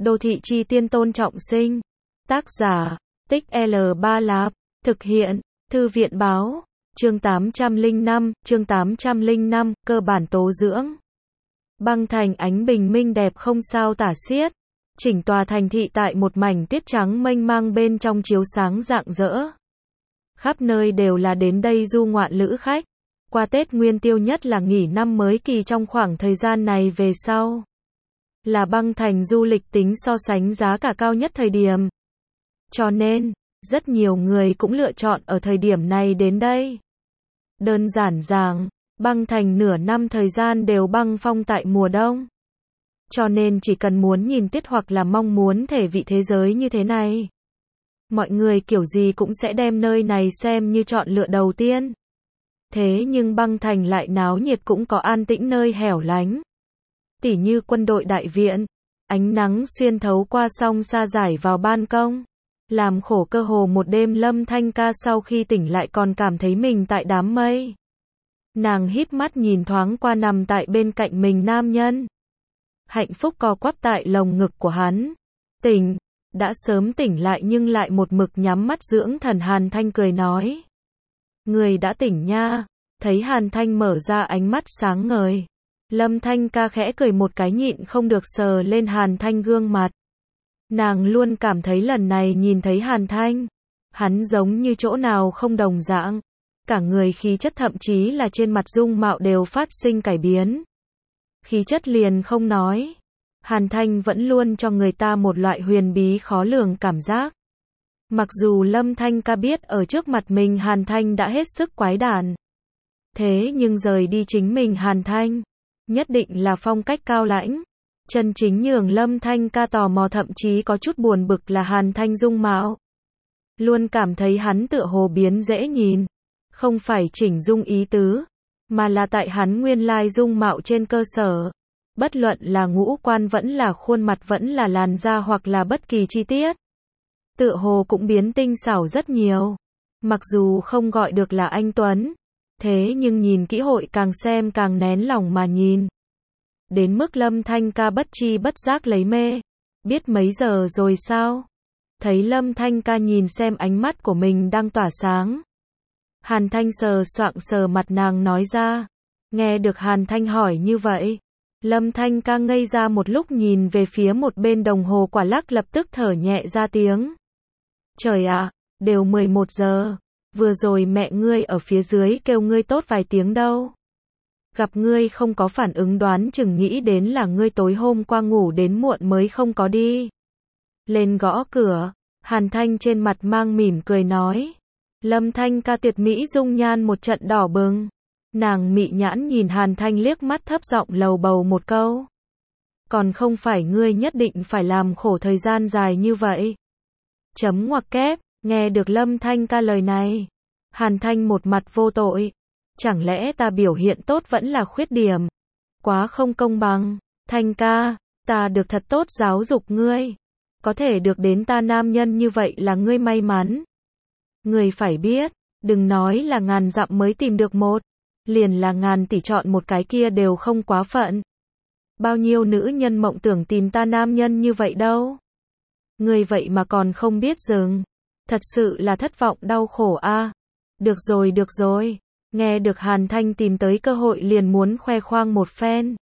Đô thị chi tiên Tôn Trọng Sinh. Tác giả, Tích L3 Lạp. Thực hiện, Thư viện báo. Chương 805, cơ bản tố dưỡng. Băng thành ánh bình minh đẹp không sao tả xiết. Chỉnh tòa thành thị tại một mảnh tiết trắng mênh mang bên trong chiếu sáng rạng rỡ. Khắp nơi đều là đến đây du ngoạn lữ khách. Qua Tết Nguyên Tiêu nhất là nghỉ năm mới kỳ trong khoảng thời gian này về sau. Là băng thành du lịch tính so sánh giá cả cao nhất thời điểm. Cho nên, rất nhiều người cũng lựa chọn ở thời điểm này đến đây. Đơn giản rằng, băng thành nửa năm thời gian đều băng phong tại mùa đông. Cho nên chỉ cần muốn nhìn tiết hoặc là mong muốn thể vị thế giới như thế này. Mọi người kiểu gì cũng sẽ đem nơi này xem như chọn lựa đầu tiên. Thế nhưng băng thành lại náo nhiệt cũng có an tĩnh nơi hẻo lánh. Tỉ như quân đội đại viện, ánh nắng xuyên thấu qua song sa rải vào ban công. Làm khổ cơ hồ một đêm Lâm Thanh Ca sau khi tỉnh lại còn cảm thấy mình tại đám mây. Nàng híp mắt nhìn thoáng qua nằm tại bên cạnh mình nam nhân. Hạnh phúc co quắp tại lồng ngực của hắn. Tỉnh, đã sớm tỉnh lại nhưng lại một mực nhắm mắt dưỡng thần. Hàn Thanh cười nói. Người đã tỉnh nha. Thấy Hàn Thanh mở ra ánh mắt sáng ngời. Lâm Thanh Ca khẽ cười một cái nhịn không được sờ lên Hàn Thanh gương mặt. Nàng luôn cảm thấy lần này nhìn thấy Hàn Thanh, hắn giống như chỗ nào không đồng dạng. Cả người khí chất thậm chí là trên mặt dung mạo đều phát sinh cải biến. Khí chất liền không nói. Hàn Thanh vẫn luôn cho người ta một loại huyền bí khó lường cảm giác. Mặc dù Lâm Thanh Ca biết ở trước mặt mình Hàn Thanh đã hết sức quái đản. Thế nhưng rời đi chính mình Hàn Thanh, nhất định là phong cách cao lãnh. Chân chính nhường Lâm Thanh Ca tò mò thậm chí có chút buồn bực là Hàn Thanh dung mạo. Luôn cảm thấy hắn tựa hồ biến dễ nhìn. Không phải chỉnh dung ý tứ, mà là tại hắn nguyên lai dung mạo trên cơ sở. Bất luận là ngũ quan vẫn là khuôn mặt vẫn là làn da hoặc là bất kỳ chi tiết. Tựa hồ cũng biến tinh xảo rất nhiều. Mặc dù không gọi được là anh Tuấn. Thế nhưng nhìn kỹ hội càng xem càng nén lòng mà nhìn. Đến mức Lâm Thanh Ca bất chi bất giác lấy mê. Biết mấy giờ rồi sao? Thấy Lâm Thanh Ca nhìn xem ánh mắt của mình đang tỏa sáng. Hàn Thanh sờ soạng sờ mặt nàng nói ra. Nghe được Hàn Thanh hỏi như vậy. Lâm Thanh Ca ngây ra một lúc nhìn về phía một bên đồng hồ quả lắc lập tức thở nhẹ ra tiếng. Trời ạ, đều 11 giờ. Vừa rồi mẹ ngươi ở phía dưới kêu ngươi tốt vài tiếng đâu. Gặp ngươi không có phản ứng đoán chừng nghĩ đến là ngươi tối hôm qua ngủ đến muộn mới không có đi. Lên gõ cửa, Hàn Thanh trên mặt mang mỉm cười nói. Lâm Thanh Ca tuyệt mỹ dung nhan một trận đỏ bừng. Nàng mị nhãn nhìn Hàn Thanh liếc mắt thấp giọng lầu bầu một câu. Còn không phải ngươi nhất định phải làm khổ thời gian dài như vậy. Chấm ngoặc kép, nghe được Lâm Thanh Ca lời này. Hàn Thanh một mặt vô tội. Chẳng lẽ ta biểu hiện tốt vẫn là khuyết điểm? Quá không công bằng. Thanh ca, ta được thật tốt giáo dục ngươi. Có thể được đến ta nam nhân như vậy là ngươi may mắn. Ngươi phải biết, đừng nói là ngàn dặm mới tìm được một. Liền là ngàn tỷ chọn một cái kia đều không quá phận. Bao nhiêu nữ nhân mộng tưởng tìm ta nam nhân như vậy đâu. Ngươi vậy mà còn không biết dừng. Thật sự là thất vọng đau khổ a. Được rồi. Nghe được Hàn Thanh tìm tới cơ hội liền muốn khoe khoang một phen.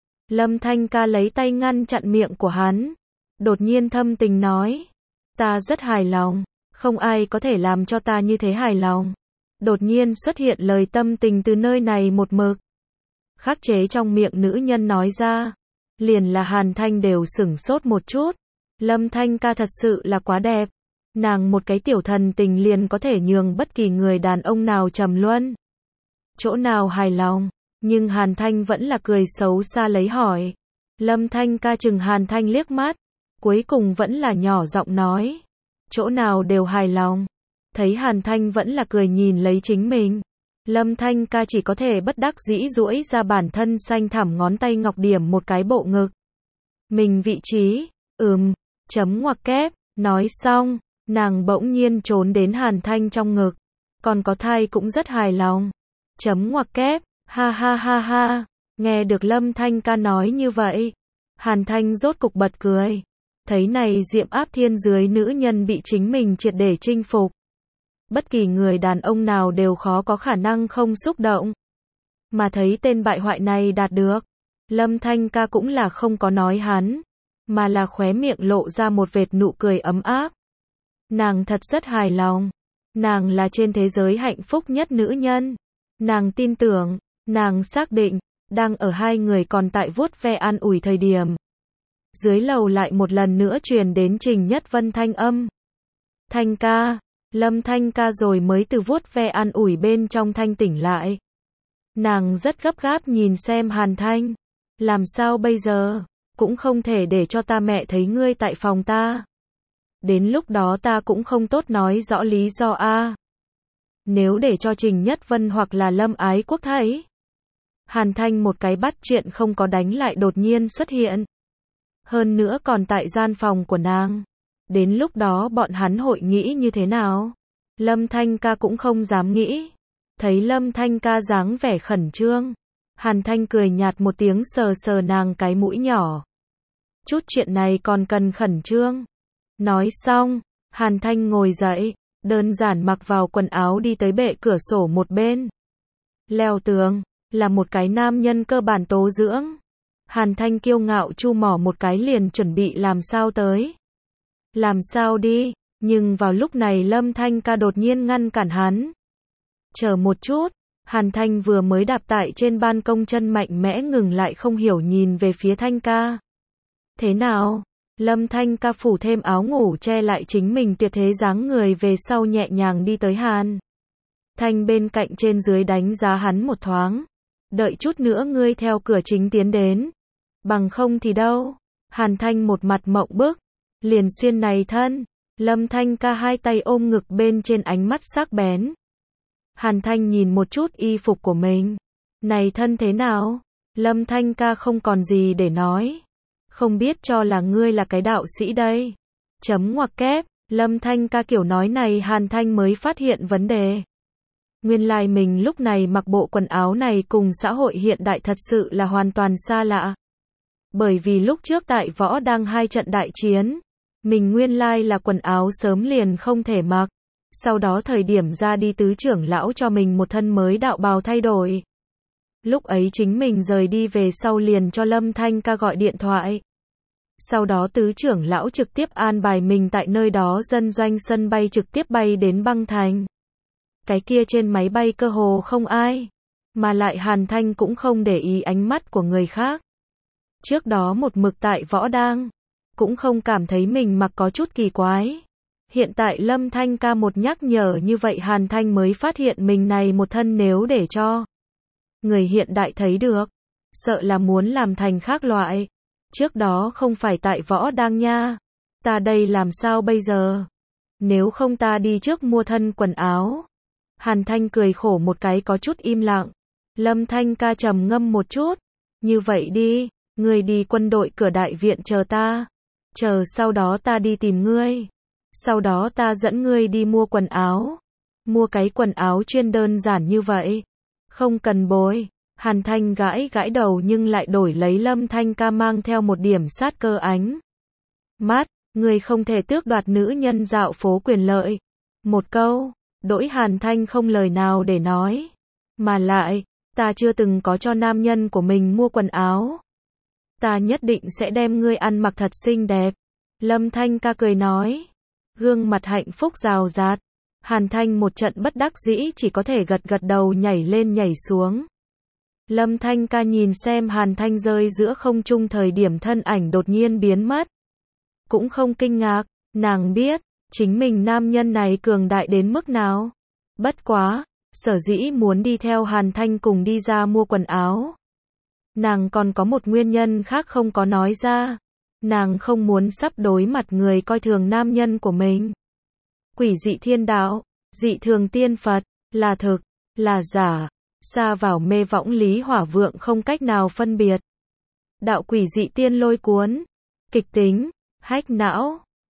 Lâm Thanh Ca lấy tay ngăn chặn miệng của hắn. Đột nhiên thâm tình nói. Ta rất hài lòng. Không ai có thể làm cho ta như thế hài lòng. Đột nhiên xuất hiện lời tâm tình từ nơi này một mực. Khắc chế trong miệng nữ nhân nói ra. Liền là Hàn Thanh đều sửng sốt một chút. Lâm Thanh Ca thật sự là quá đẹp. Nàng một cái tiểu thần tình liền có thể nhường bất kỳ người đàn ông nào trầm luân. Chỗ nào hài lòng, nhưng Hàn Thanh vẫn là cười xấu xa lấy hỏi. Lâm Thanh Ca chừng Hàn Thanh liếc mắt, cuối cùng vẫn là nhỏ giọng nói. Chỗ nào đều hài lòng. Thấy Hàn Thanh vẫn là cười nhìn lấy chính mình. Lâm Thanh Ca chỉ có thể bất đắc dĩ duỗi ra bản thân xanh thẳm ngón tay ngọc điểm một cái bộ ngực. Mình vị trí, chấm ngoặc kép, nói xong, nàng bỗng nhiên trốn đến Hàn Thanh trong ngực. Còn có thai cũng rất hài lòng. Chấm ngoặc kép, ha. Nghe được Lâm Thanh Ca nói như vậy. Hàn Thanh rốt cục bật cười. Thấy này diệm áp thiên dưới nữ nhân bị chính mình triệt để chinh phục. Bất kỳ người đàn ông nào đều khó có khả năng không xúc động. Mà thấy tên bại hoại này đạt được. Lâm Thanh Ca cũng là không có nói hắn, mà là khóe miệng lộ ra một vệt nụ cười ấm áp. Nàng thật rất hài lòng. Nàng là trên thế giới hạnh phúc nhất nữ nhân. Nàng tin tưởng, nàng xác định, đang ở hai người còn tại vuốt ve an ủi thời điểm. Dưới lầu lại một lần nữa truyền đến Trình Nhất Vân thanh âm. Thanh ca, Lâm Thanh Ca rồi mới từ vuốt ve an ủi bên trong thanh tỉnh lại. Nàng rất gấp gáp nhìn xem Hàn Thanh. Làm sao bây giờ? Cũng không thể để cho ta mẹ thấy ngươi tại phòng ta. Đến lúc đó ta cũng không tốt nói rõ lý do a. Nếu để cho Trình Nhất Vân hoặc là Lâm Ái Quốc thấy. Hàn Thanh một cái bắt chuyện không có đánh lại đột nhiên xuất hiện. Hơn nữa còn tại gian phòng của nàng. Đến lúc đó bọn hắn hội nghĩ như thế nào? Lâm Thanh Ca cũng không dám nghĩ. Thấy Lâm Thanh Ca dáng vẻ khẩn trương. Hàn Thanh cười nhạt một tiếng sờ sờ nàng cái mũi nhỏ. Chút chuyện này còn cần khẩn trương. Nói xong, Hàn Thanh ngồi dậy, đơn giản mặc vào quần áo đi tới bệ cửa sổ một bên. Leo tường, là một cái nam nhân cơ bản tố dưỡng. Hàn Thanh kiêu ngạo chu mỏ một cái liền chuẩn bị làm sao tới. Làm sao đi, nhưng vào lúc này Lâm Thanh Ca đột nhiên ngăn cản hắn. Chờ một chút, Hàn Thanh vừa mới đạp tại trên ban công chân mạnh mẽ ngừng lại không hiểu nhìn về phía Thanh Ca. Thế nào? Lâm Thanh Ca phủ thêm áo ngủ che lại chính mình tuyệt thế dáng người về sau nhẹ nhàng đi tới Hàn Thanh bên cạnh trên dưới đánh giá hắn một thoáng. Đợi chút nữa ngươi theo cửa chính tiến đến. Bằng không thì đâu? Hàn Thanh một mặt mộng bức. Liền xuyên này thân. Lâm Thanh Ca hai tay ôm ngực bên trên ánh mắt sắc bén. Hàn Thanh nhìn một chút y phục của mình. Này thân thế nào? Lâm Thanh Ca không còn gì để nói. Không biết cho là ngươi là cái đạo sĩ đây. Chấm ngoặc kép, Lâm Thanh Ca kiểu nói này Hàn Thanh mới phát hiện vấn đề. Nguyên lai mình lúc này mặc bộ quần áo này cùng xã hội hiện đại thật sự là hoàn toàn xa lạ. Bởi vì lúc trước tại võ đang hai trận đại chiến, mình nguyên lai là quần áo sớm liền không thể mặc. Sau đó thời điểm ra đi tứ trưởng lão cho mình một thân mới đạo bào thay đổi. Lúc ấy chính mình rời đi về sau liền cho Lâm Thanh Ca gọi điện thoại. Sau đó tứ trưởng lão trực tiếp an bài mình tại nơi đó dân doanh sân bay trực tiếp bay đến băng thành. Cái kia trên máy bay cơ hồ không ai. Mà lại Hàn Thanh cũng không để ý ánh mắt của người khác. Trước đó một mực tại võ đang. Cũng không cảm thấy mình mặc có chút kỳ quái. Hiện tại Lâm Thanh Ca một nhắc nhở như vậy Hàn Thanh mới phát hiện mình này một thân nếu để cho người hiện đại thấy được. Sợ là muốn làm thành khác loại. Trước đó không phải tại võ đang nha. Ta đây làm sao bây giờ? Nếu không ta đi trước mua thân quần áo. Hàn Thanh cười khổ một cái có chút im lặng. Lâm Thanh Ca trầm ngâm một chút. Như vậy đi, ngươi đi quân đội cửa đại viện chờ ta. Chờ sau đó ta đi tìm ngươi. Sau đó ta dẫn ngươi đi mua quần áo. Mua cái quần áo chuyên đơn giản như vậy. Không cần bối. Hàn Thanh gãi gãi đầu nhưng lại đổi lấy Lâm Thanh Ca mang theo một điểm sát cơ ánh mắt. Ngươi không thể tước đoạt nữ nhân dạo phố quyền lợi. Một câu. Đỗi Hàn Thanh không lời nào để nói. Mà lại, ta chưa từng có cho nam nhân của mình mua quần áo. Ta nhất định sẽ đem ngươi ăn mặc thật xinh đẹp. Lâm Thanh Ca cười nói. Gương mặt hạnh phúc rào rạt. Hàn Thanh một trận bất đắc dĩ chỉ có thể gật gật đầu nhảy lên nhảy xuống. Lâm Thanh Ca nhìn xem Hàn Thanh rơi giữa không trung thời điểm thân ảnh đột nhiên biến mất. Cũng không kinh ngạc, nàng biết, chính mình nam nhân này cường đại đến mức nào. Bất quá, sở dĩ muốn đi theo Hàn Thanh cùng đi ra mua quần áo. Nàng còn có một nguyên nhân khác không có nói ra. Nàng không muốn sắp đối mặt người coi thường nam nhân của mình. Quỷ dị thiên đạo, dị thường tiên Phật, là thực, là giả, xa vào mê võng lý hỏa vượng không cách nào phân biệt. Đạo quỷ dị tiên lôi cuốn, kịch tính, hách não.